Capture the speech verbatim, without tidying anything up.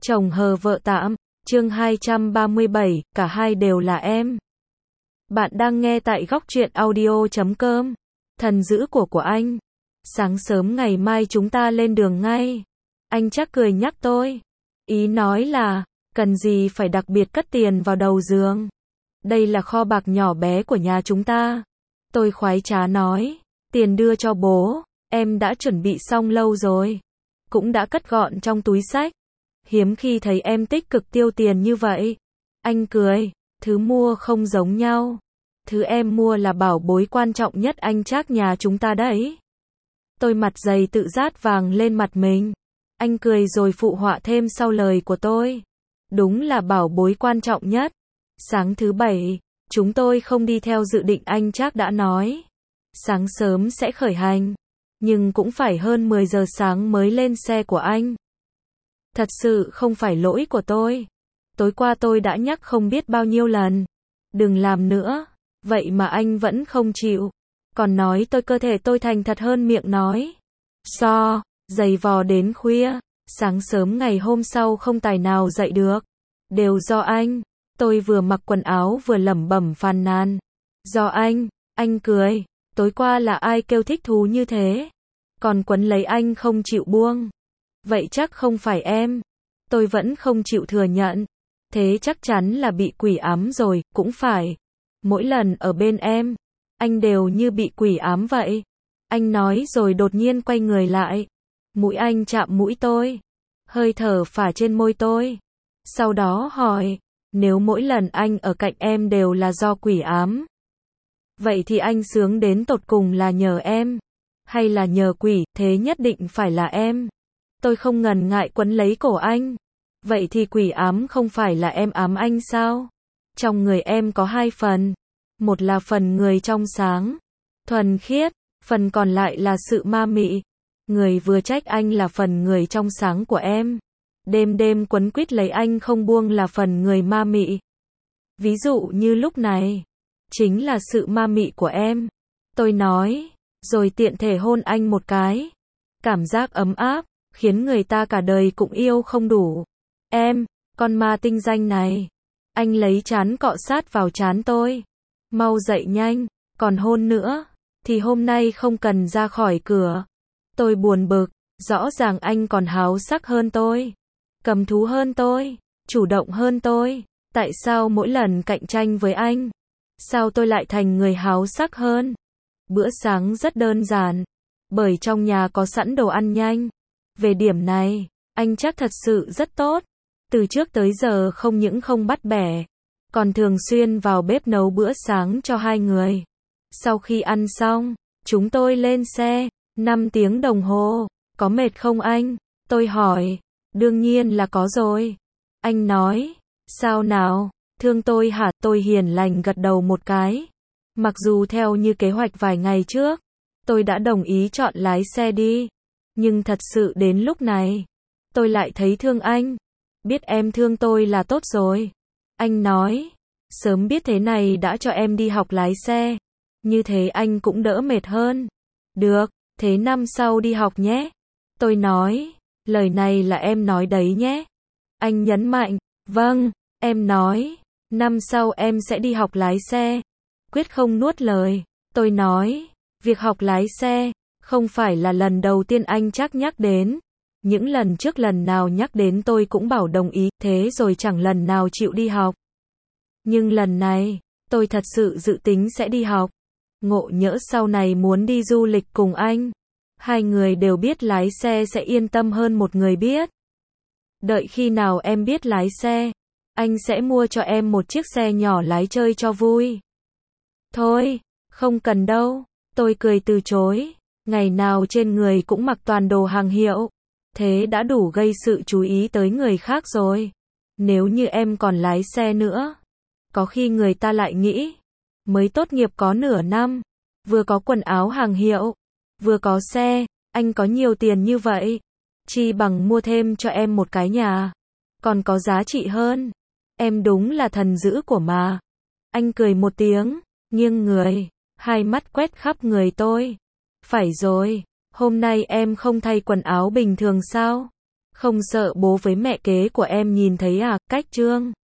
Chồng hờ vợ tạm, chương hai trăm ba mươi bảy, cả hai đều là em. Bạn đang nghe tại góc truyện audio chấm com. Thần dữ của của anh. Sáng sớm ngày mai chúng ta lên đường ngay. Anh chắc cười nhắc tôi. Ý nói là, cần gì phải đặc biệt cất tiền vào đầu giường. Đây là kho bạc nhỏ bé của nhà chúng ta. Tôi khoái trá nói, tiền đưa cho bố, em đã chuẩn bị xong lâu rồi. Cũng đã cất gọn trong túi xách. Hiếm khi thấy em tích cực tiêu tiền như vậy. Anh cười, thứ mua không giống nhau. Thứ em mua là bảo bối quan trọng nhất anh Trác nhà chúng ta đấy. Tôi mặt dày tự dát vàng lên mặt mình. Anh cười rồi phụ họa thêm sau lời của tôi. Đúng là bảo bối quan trọng nhất. Sáng thứ bảy, chúng tôi không đi theo dự định anh Trác đã nói. Sáng sớm sẽ khởi hành. Nhưng cũng phải hơn mười giờ sáng mới lên xe của anh. Thật sự không phải lỗi của tôi. Tối qua tôi đã nhắc không biết bao nhiêu lần. Đừng làm nữa. Vậy mà anh vẫn không chịu. Còn nói tôi cơ thể tôi thành thật hơn miệng nói. So, giày vò đến khuya. Sáng sớm ngày hôm sau không tài nào dậy được. Đều do anh. Tôi vừa mặc quần áo vừa lẩm bẩm phàn nàn. Do anh. Anh cười. Tối qua là ai kêu thích thú như thế? Còn quấn lấy anh không chịu buông. Vậy chắc không phải em. Tôi vẫn không chịu thừa nhận. Thế chắc chắn là bị quỷ ám rồi, cũng phải. Mỗi lần ở bên em, anh đều như bị quỷ ám vậy. Anh nói rồi đột nhiên quay người lại. Mũi anh chạm mũi tôi. Hơi thở phả trên môi tôi. Sau đó hỏi, nếu mỗi lần anh ở cạnh em đều là do quỷ ám. Vậy thì anh sướng đến tột cùng là nhờ em. Hay là nhờ quỷ, thế nhất định phải là em. Tôi không ngần ngại quấn lấy cổ anh. Vậy thì quỷ ám không phải là em ám anh sao? Trong người em có hai phần. Một là phần người trong sáng, thuần khiết, phần còn lại là sự ma mị. Người vừa trách anh là phần người trong sáng của em. Đêm đêm quấn quýt lấy anh không buông là phần người ma mị. Ví dụ như lúc này, chính là sự ma mị của em. Tôi nói, rồi tiện thể hôn anh một cái. Cảm giác ấm áp, khiến người ta cả đời cũng yêu không đủ. Em, con ma tinh danh này. Anh lấy trán cọ sát vào trán tôi. Mau dậy nhanh, còn hôn nữa, thì hôm nay không cần ra khỏi cửa. Tôi buồn bực, rõ ràng anh còn háo sắc hơn tôi. Cầm thú hơn tôi, chủ động hơn tôi. Tại sao mỗi lần cạnh tranh với anh, sao tôi lại thành người háo sắc hơn? Bữa sáng rất đơn giản, bởi trong nhà có sẵn đồ ăn nhanh. Về điểm này, anh chắc thật sự rất tốt. Từ trước tới giờ không những không bắt bẻ, còn thường xuyên vào bếp nấu bữa sáng cho hai người. Sau khi ăn xong, chúng tôi lên xe, năm tiếng đồng hồ. Có mệt không anh? Tôi hỏi. Đương nhiên là có rồi. Anh nói. Sao nào? Thương tôi hả? Tôi hiền lành gật đầu một cái. Mặc dù theo như kế hoạch vài ngày trước, tôi đã đồng ý chọn lái xe đi. Nhưng thật sự đến lúc này, tôi lại thấy thương anh. Biết em thương tôi là tốt rồi. Anh nói, sớm biết thế này đã cho em đi học lái xe. Như thế anh cũng đỡ mệt hơn. Được, thế năm sau đi học nhé. Tôi nói, lời này là em nói đấy nhé. Anh nhấn mạnh, vâng, em nói, năm sau em sẽ đi học lái xe. Quyết không nuốt lời. Tôi nói, việc học lái xe, không phải là lần đầu tiên anh Trác nhắc đến. Những lần trước lần nào nhắc đến tôi cũng bảo đồng ý, thế rồi chẳng lần nào chịu đi học. Nhưng lần này, tôi thật sự dự tính sẽ đi học. Ngộ nhỡ sau này muốn đi du lịch cùng anh. Hai người đều biết lái xe sẽ yên tâm hơn một người biết. Đợi khi nào em biết lái xe, anh sẽ mua cho em một chiếc xe nhỏ lái chơi cho vui. Thôi, không cần đâu. Tôi cười từ chối. Ngày nào trên người cũng mặc toàn đồ hàng hiệu. Thế đã đủ gây sự chú ý tới người khác rồi. Nếu như em còn lái xe nữa, có khi người ta lại nghĩ, mới tốt nghiệp có nửa năm, vừa có quần áo hàng hiệu, vừa có xe, anh có nhiều tiền như vậy, chi bằng mua thêm cho em một cái nhà, còn có giá trị hơn. Em đúng là thần dữ của mà. Anh cười một tiếng, nghiêng người, hai mắt quét khắp người tôi. Phải rồi. Hôm nay em không thay quần áo bình thường sao? Không sợ bố với mẹ kế của em nhìn thấy à, cách Trương